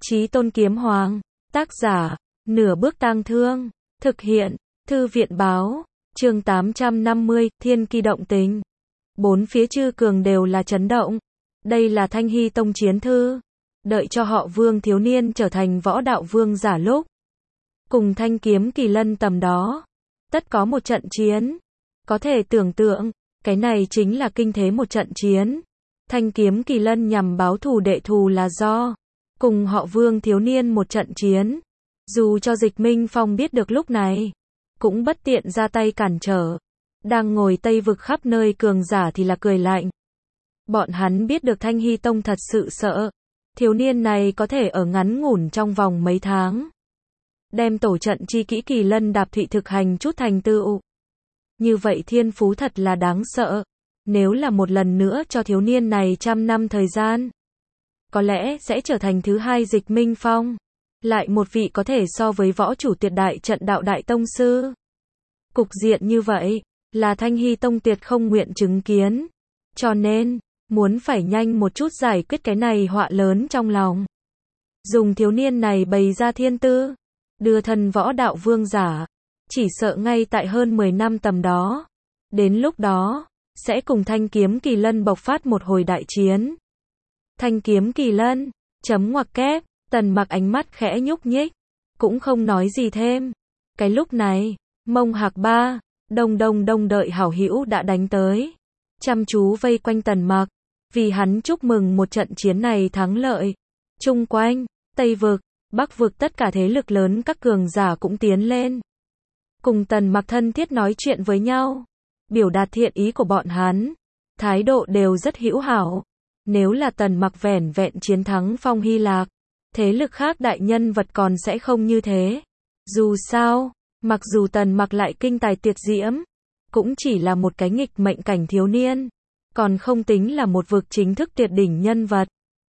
Chí Tôn Kiếm Hoàng, tác giả, Nửa Bước Tang Thương, thực hiện, Thư viện báo, chương 850, Thiên Kỳ động tình. Bốn phía chư cường đều là chấn động. Đây là Thanh Hy Tông chiến thư. Đợi cho họ Vương thiếu niên trở thành võ đạo vương giả lúc. Cùng Thanh Kiếm Kỳ Lân tầm đó. Tất có một trận chiến. Có thể tưởng tượng, cái này chính là kinh thế một trận chiến. Thanh Kiếm Kỳ Lân nhằm báo thù đệ thù là do cùng họ Vương thiếu niên một trận chiến. Dù cho Dịch Minh Phong biết được lúc này, cũng bất tiện ra tay cản trở. Đang ngồi Tây Vực khắp nơi cường giả thì là cười lạnh. Bọn hắn biết được Thanh Hy Tông thật sự sợ. Thiếu niên này có thể ở ngắn ngủn trong vòng mấy tháng. Đem tổ trận chi kỹ Kỳ Lân Đạp Thụy thực hành chút thành tựu. Như vậy thiên phú thật là đáng sợ. Nếu là một lần nữa cho thiếu niên này 100 năm thời gian, có lẽ sẽ trở thành thứ hai Dịch Minh Phong. Lại một vị có thể so với võ chủ tuyệt đại trận đạo đại tông sư. Cục diện như vậy, là Thanh Hy Tông tuyệt không nguyện chứng kiến. Cho nên, muốn phải nhanh một chút giải quyết cái này họa lớn trong lòng. Dùng thiếu niên này bày ra thiên tư, đưa thân võ đạo vương giả, chỉ sợ ngay tại hơn 10 năm tầm đó. Đến lúc đó, sẽ cùng Thanh Kiếm Kỳ Lân bộc phát một hồi đại chiến. Thanh Kiếm Kỳ Lân, chấm ngoặc kép, Tần Mặc ánh mắt khẽ nhúc nhích, cũng không nói gì thêm. Cái lúc này, Mông Hạc Ba, Đông đợi hảo hữu đã đánh tới, chăm chú vây quanh Tần Mặc, vì hắn chúc mừng một trận chiến này thắng lợi. Chung quanh, Tây Vực, Bắc Vực tất cả thế lực lớn các cường giả cũng tiến lên, cùng Tần Mặc thân thiết nói chuyện với nhau, biểu đạt thiện ý của bọn hắn, thái độ đều rất hữu hảo. Nếu là Tần Mặc vẻn vẹn chiến thắng Phong Hy Lạc, thế lực khác đại nhân vật còn sẽ không như thế. Dù sao, mặc dù Tần Mặc lại kinh tài tuyệt diễm, cũng chỉ là một cái nghịch mệnh cảnh thiếu niên, còn không tính là một vực chính thức tuyệt đỉnh nhân vật.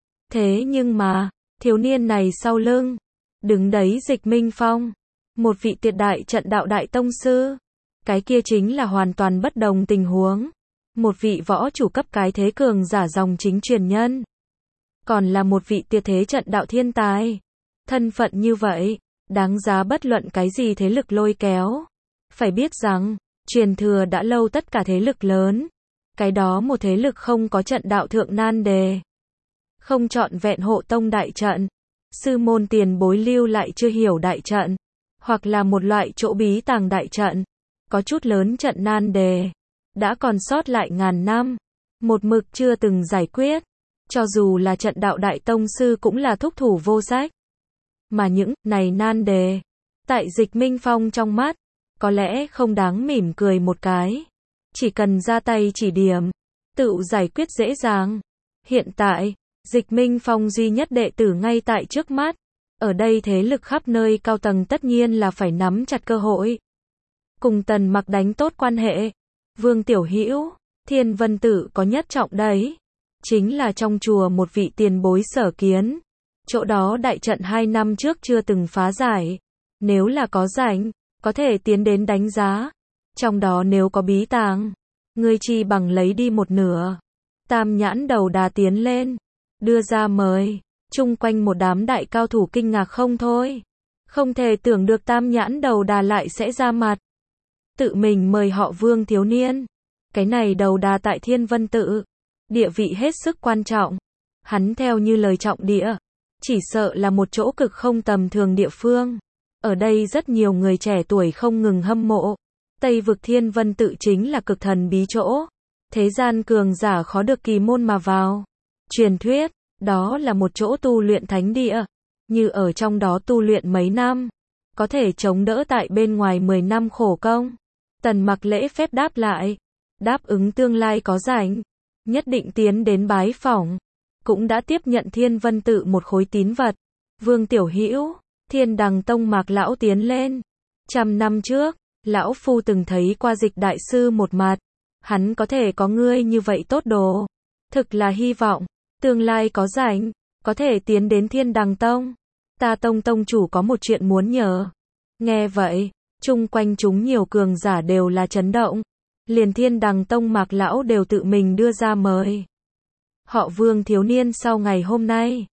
Thế nhưng mà, thiếu niên này sau lưng, đứng đấy Dịch Minh Phong, một vị tuyệt đại trận đạo đại tông sư. Cái kia chính là hoàn toàn bất đồng tình huống. Một vị võ chủ cấp cái thế cường giả dòng chính truyền nhân. Còn là một vị tuyệt thế trận đạo thiên tài. Thân phận như vậy, đáng giá bất luận cái gì thế lực lôi kéo. Phải biết rằng, truyền thừa đã lâu tất cả thế lực lớn. Cái đó một thế lực không có trận đạo thượng nan đề. Không trọn vẹn hộ tông đại trận. Sư môn tiền bối lưu lại chưa hiểu đại trận. Hoặc là một loại chỗ bí tàng đại trận. Có chút lớn trận nan đề. Đã còn sót lại ngàn năm. Một mực chưa từng giải quyết. Cho dù là trận đạo đại tông sư cũng là thúc thủ vô sách. Mà những này nan đề, tại Dịch Minh Phong trong mắt, có lẽ không đáng mỉm cười một cái. Chỉ cần ra tay chỉ điểm, tự giải quyết dễ dàng. Hiện tại, Dịch Minh Phong duy nhất đệ tử ngay tại trước mắt. Ở đây thế lực khắp nơi cao tầng tất nhiên là phải nắm chặt cơ hội. Cùng Tần Mặc đánh tốt quan hệ. Vương Tiểu Hữu, Thiên Vân Tự có nhất trọng đấy. Chính là trong chùa một vị tiền bối sở kiến. Chỗ đó đại trận 2 năm trước chưa từng phá giải. Nếu là có rảnh, có thể tiến đến đánh giá. Trong đó nếu có bí tàng, ngươi chi bằng lấy đi một nửa. Tam Nhãn Đầu Đà tiến lên, đưa ra mời. Chung quanh một đám đại cao thủ kinh ngạc không thôi. Không thể tưởng được Tam Nhãn Đầu Đà lại sẽ ra mặt. Tự mình mời họ Vương thiếu niên. Cái này Đầu Đà tại Thiên Vân Tự, địa vị hết sức quan trọng. Hắn theo như lời trọng địa, chỉ sợ là một chỗ cực không tầm thường địa phương. Ở đây rất nhiều người trẻ tuổi không ngừng hâm mộ. Tây Vực Thiên Vân Tự chính là cực thần bí chỗ. Thế gian cường giả khó được kỳ môn mà vào. Truyền thuyết, đó là một chỗ tu luyện thánh địa. Như ở trong đó tu luyện mấy năm, có thể chống đỡ tại bên ngoài 10 năm khổ công. Tần Mặc lễ phép đáp lại. Đáp ứng tương lai có rảnh, nhất định tiến đến bái phỏng. Cũng đã tiếp nhận Thiên Vân Tự một khối tín vật. Vương Tiểu Hữu, Thiên Đằng Tông Mạc lão tiến lên. 100 năm trước, lão phu từng thấy qua Dịch đại sư một mặt. Hắn có thể có ngươi như vậy tốt đồ. Thực là hy vọng, tương lai có rảnh, có thể tiến đến Thiên Đằng Tông. Ta tông tông chủ có một chuyện muốn nhờ. Nghe vậy, chung quanh chúng nhiều cường giả đều là chấn động. Liền Thiên Đằng Tông Mạc lão đều tự mình đưa ra mời. Họ Vương thiếu niên sau ngày hôm nay,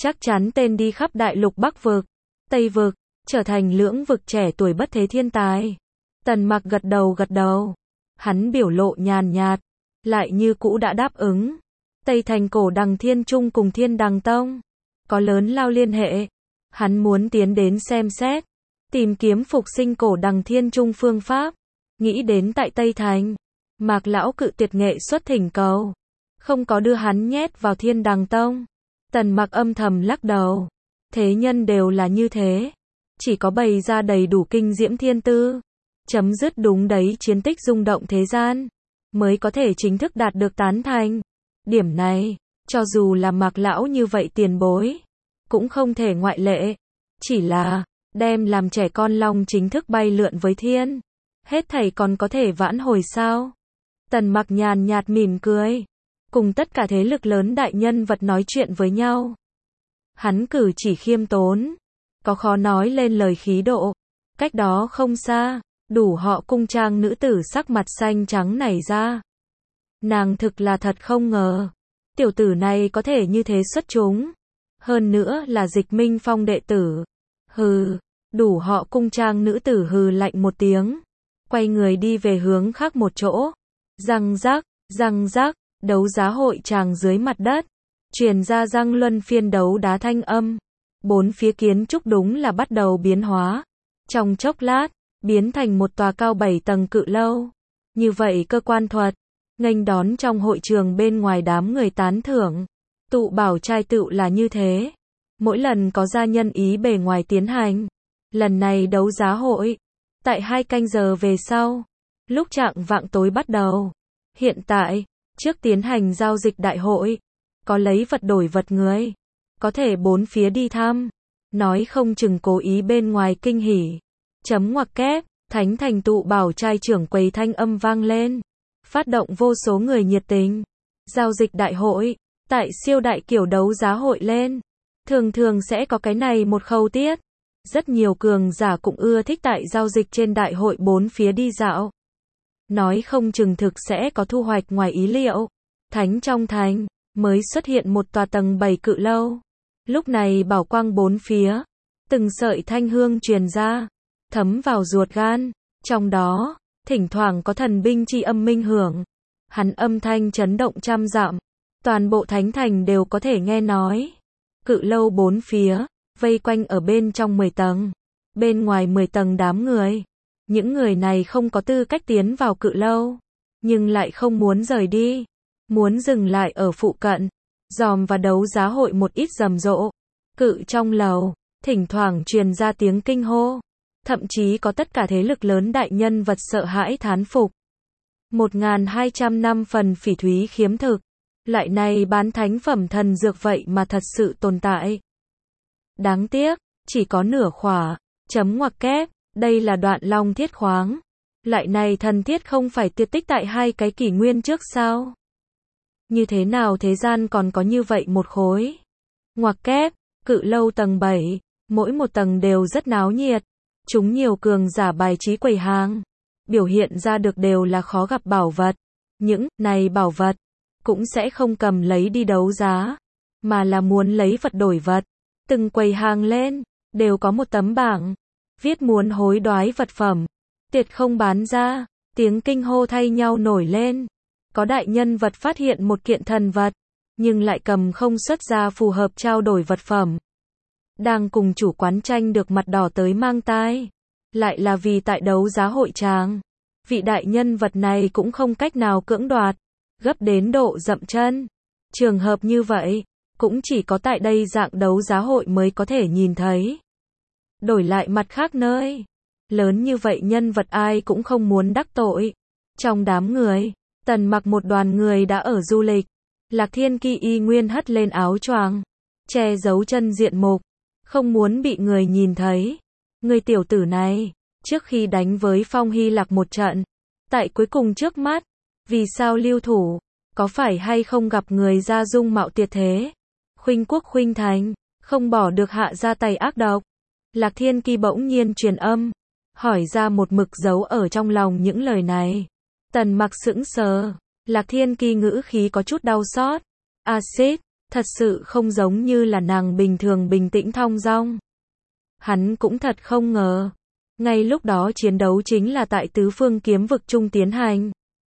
chắc chắn tên đi khắp đại lục Bắc vực, Tây vực, trở thành lưỡng vực trẻ tuổi bất thế thiên tài. Tần Mặc gật đầu. Hắn biểu lộ nhàn nhạt, lại như cũ đã đáp ứng. Tây Thành Cổ Đằng Thiên Trung cùng Thiên Đằng Tông có lớn lao liên hệ. Hắn muốn tiến đến xem xét, tìm kiếm phục sinh Cổ Đằng Thiên Trung phương pháp. Nghĩ đến tại Tây Thành, Mạc lão cự tuyệt nghệ xuất thỉnh cầu, không có đưa hắn nhét vào Thiên Đằng Tông. Tần Mặc âm thầm lắc đầu. Thế nhân đều là như thế, chỉ có bày ra đầy đủ kinh diễm thiên tư, chấm dứt đúng đấy chiến tích rung động thế gian, mới có thể chính thức đạt được tán thành. Điểm này, cho dù là Mạc lão như vậy tiền bối, cũng không thể ngoại lệ. Chỉ là, đem làm trẻ con long chính thức bay lượn với thiên, hết thảy còn có thể vãn hồi sao? Tần Mặc nhàn nhạt mỉm cười, cùng tất cả thế lực lớn đại nhân vật nói chuyện với nhau. Hắn cử chỉ khiêm tốn, có khó nói lên lời khí độ. Cách đó không xa, đủ họ cung trang nữ tử sắc mặt xanh trắng nảy ra. Nàng thực là thật không ngờ, tiểu tử này có thể như thế xuất chúng. Hơn nữa là Dịch Minh Phong đệ tử. Hừ, đủ họ cung trang nữ tử hừ lạnh một tiếng, quay người đi về hướng khác một chỗ. Răng rác, đấu giá hội tràng dưới mặt đất, truyền ra răng luân phiên đấu đá thanh âm. Bốn phía kiến trúc đúng là bắt đầu biến hóa. Trong chốc lát, biến thành một tòa cao 7 tầng cự lâu. Như vậy cơ quan thuật, nghênh đón trong hội trường bên ngoài đám người tán thưởng. Tụ bảo trai tựu là như thế. Mỗi lần có gia nhân ý bề ngoài tiến hành. Lần này đấu giá hội, tại 2 canh giờ về sau, lúc chạng vạng tối bắt đầu. Hiện tại, trước tiến hành giao dịch đại hội, có lấy vật đổi vật người, có thể bốn phía đi thăm, nói không chừng cố ý bên ngoài kinh hỉ. Chấm ngoặc kép, Thánh Thành tụ bảo trai trưởng quầy thanh âm vang lên, phát động vô số người nhiệt tình. Giao dịch đại hội, tại siêu đại kiểu đấu giá hội lên, thường sẽ có cái này một khâu tiết. Rất nhiều cường giả cũng ưa thích tại giao dịch trên đại hội bốn phía đi dạo. Nói không chừng thực sẽ có thu hoạch ngoài ý liệu. Thánh trong thành, mới xuất hiện một tòa tầng 7 cự lâu. Lúc này bảo quang bốn phía, từng sợi thanh hương truyền ra, thấm vào ruột gan. Trong đó, thỉnh thoảng có thần binh chi âm minh hưởng. Hắn âm thanh chấn động trăm dặm, toàn bộ thánh thành đều có thể nghe nói. Cự lâu bốn phía, vây quanh ở bên trong 10 tầng, bên ngoài 10 tầng đám người. Những người này không có tư cách tiến vào cự lâu, nhưng lại không muốn rời đi, muốn dừng lại ở phụ cận, dòm và đấu giá hội một ít rầm rộ. Cự trong lầu, thỉnh thoảng truyền ra tiếng kinh hô, thậm chí có tất cả thế lực lớn đại nhân vật sợ hãi thán phục. 1200 năm phần phỉ thúy khiếm thực, lại này bán thánh phẩm thần dược vậy mà thật sự tồn tại. Đáng tiếc, chỉ có nửa khỏa. Chấm ngoặc kép, đây là đoạn long thiết khoáng. Lại này thần thiết không phải tuyệt tích tại 2 cái kỷ nguyên trước sao? Như thế nào thế gian còn có như vậy một khối? Ngoặc kép, cự lâu tầng 7, mỗi một tầng đều rất náo nhiệt. Chúng nhiều cường giả bài trí quầy hàng, biểu hiện ra được đều là khó gặp bảo vật. Những này bảo vật cũng sẽ không cầm lấy đi đấu giá, mà là muốn lấy vật đổi vật. Từng quầy hàng lên, đều có một tấm bảng, viết muốn hối đoái vật phẩm, tuyệt không bán ra. Tiếng kinh hô thay nhau nổi lên. Có đại nhân vật phát hiện một kiện thần vật, nhưng lại cầm không xuất ra phù hợp trao đổi vật phẩm. Đang cùng chủ quán tranh được mặt đỏ tới mang tai. Lại là vì tại đấu giá hội tràng, vị đại nhân vật này cũng không cách nào cưỡng đoạt, gấp đến độ dậm chân. Trường hợp như vậy, cũng chỉ có tại đây dạng đấu giá hội mới có thể nhìn thấy. Đổi lại mặt khác nơi, lớn như vậy nhân vật ai cũng không muốn đắc tội. Trong đám người, Tần Mặc một đoàn người đã ở du lịch. Lạc Thiên Kỳ y nguyên hất lên áo choàng, che giấu chân diện mục, không muốn bị người nhìn thấy. Người tiểu tử này, trước khi đánh với Phong Hy Lạc một trận, tại cuối cùng trước mắt, vì sao lưu thủ, có phải hay không gặp người ra dung mạo tuyệt thế, khuynh quốc khuynh thành, không bỏ được hạ ra tay ác độc. Lạc Thiên Kỳ bỗng nhiên truyền âm, hỏi ra một mực giấu ở trong lòng những lời này. Tần Mặc sững sờ, Lạc Thiên Kỳ ngữ khí có chút đau xót. Axit, Thật sự không giống như là nàng bình thường bình tĩnh thong dong. Hắn cũng thật không ngờ. Ngay lúc đó chiến đấu chính là tại tứ phương kiếm vực trung tiến hành.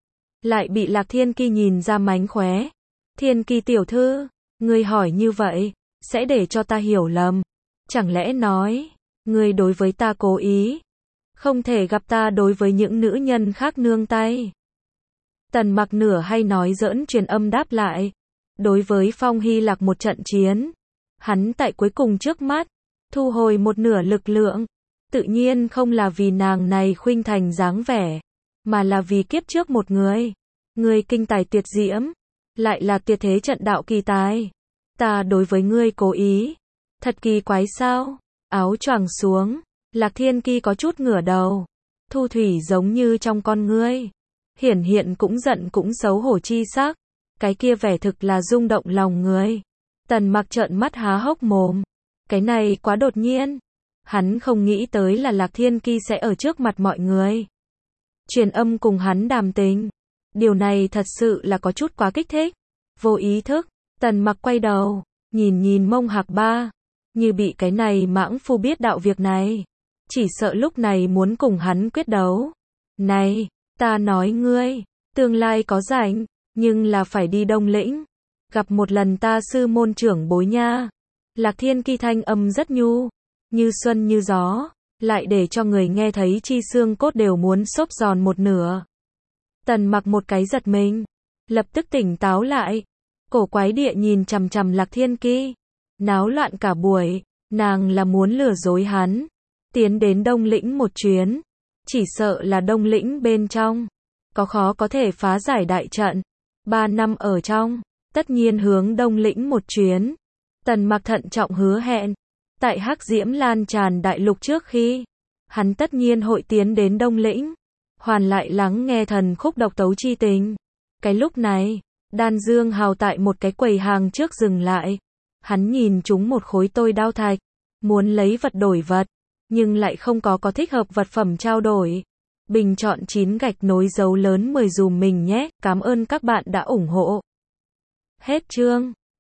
Lại bị Lạc Thiên Ki nhìn ra mánh khóe. Thiên Ki tiểu thư, ngươi hỏi như vậy, sẽ để cho ta hiểu lầm. Chẳng lẽ nói, ngươi đối với ta cố ý, không thể gặp ta đối với những nữ nhân khác nương tay. Tần Mặc nửa hay nói giỡn truyền âm đáp lại. Đối với Phong Hy Lạc một trận chiến, hắn tại cuối cùng trước mắt, thu hồi một nửa lực lượng. Tự nhiên không là vì nàng này khuynh thành dáng vẻ, mà là vì kiếp trước một người. Người kinh tài tuyệt diễm, lại là tuyệt thế trận đạo kỳ tài. Ta đối với ngươi cố ý. Thật kỳ quái sao? Áo choàng xuống, Lạc Thiên Ki có chút ngửa đầu. Thu thủy giống như trong con ngươi. Hiển hiện cũng giận cũng xấu hổ chi sắc. Cái kia vẻ thực là rung động lòng người. Tần Mặc trợn mắt há hốc mồm. Cái này quá đột nhiên. Hắn không nghĩ tới là Lạc Thiên Ki sẽ ở trước mặt mọi người truyền âm cùng hắn đàm tình. Điều này thật sự là có chút quá kích thích. Vô ý thức, Tần Mặc quay đầu, nhìn Mông Hạc Ba, như bị cái này mãng phu biết đạo việc này, chỉ sợ lúc này muốn cùng hắn quyết đấu. Này, ta nói ngươi, tương lai có rảnh, nhưng là phải đi Đông Lĩnh, gặp một lần ta sư môn trưởng bối nha. Lạc Thiên Ki thanh âm rất nhu, như xuân như gió, lại để cho người nghe thấy chi xương cốt đều muốn xốp giòn một nửa. Tần Mặc một cái giật mình, lập tức tỉnh táo lại, cổ quái địa nhìn chằm chằm Lạc Thiên Ki, náo loạn cả buổi, nàng là muốn lừa dối hắn, tiến đến Đông Lĩnh một chuyến, chỉ sợ là Đông Lĩnh bên trong, khó có thể phá giải đại trận, 3 năm ở trong, tất nhiên hướng Đông Lĩnh một chuyến. Tần Mặc thận trọng hứa hẹn, tại hắc diễm lan tràn đại lục trước khi, hắn tất nhiên hội tiến đến Đông Lĩnh, hoàn lại lắng nghe thần khúc độc tấu chi tình. Cái lúc này, Đan Dương Hào tại một cái quầy hàng trước dừng lại, hắn nhìn chúng một khối tôi đao thạch, muốn lấy vật đổi vật, nhưng lại không có thích hợp vật phẩm trao đổi. Bình chọn 9 gạch nối dấu lớn 10 dùm mình nhé, cảm ơn các bạn đã ủng hộ. Hết chương.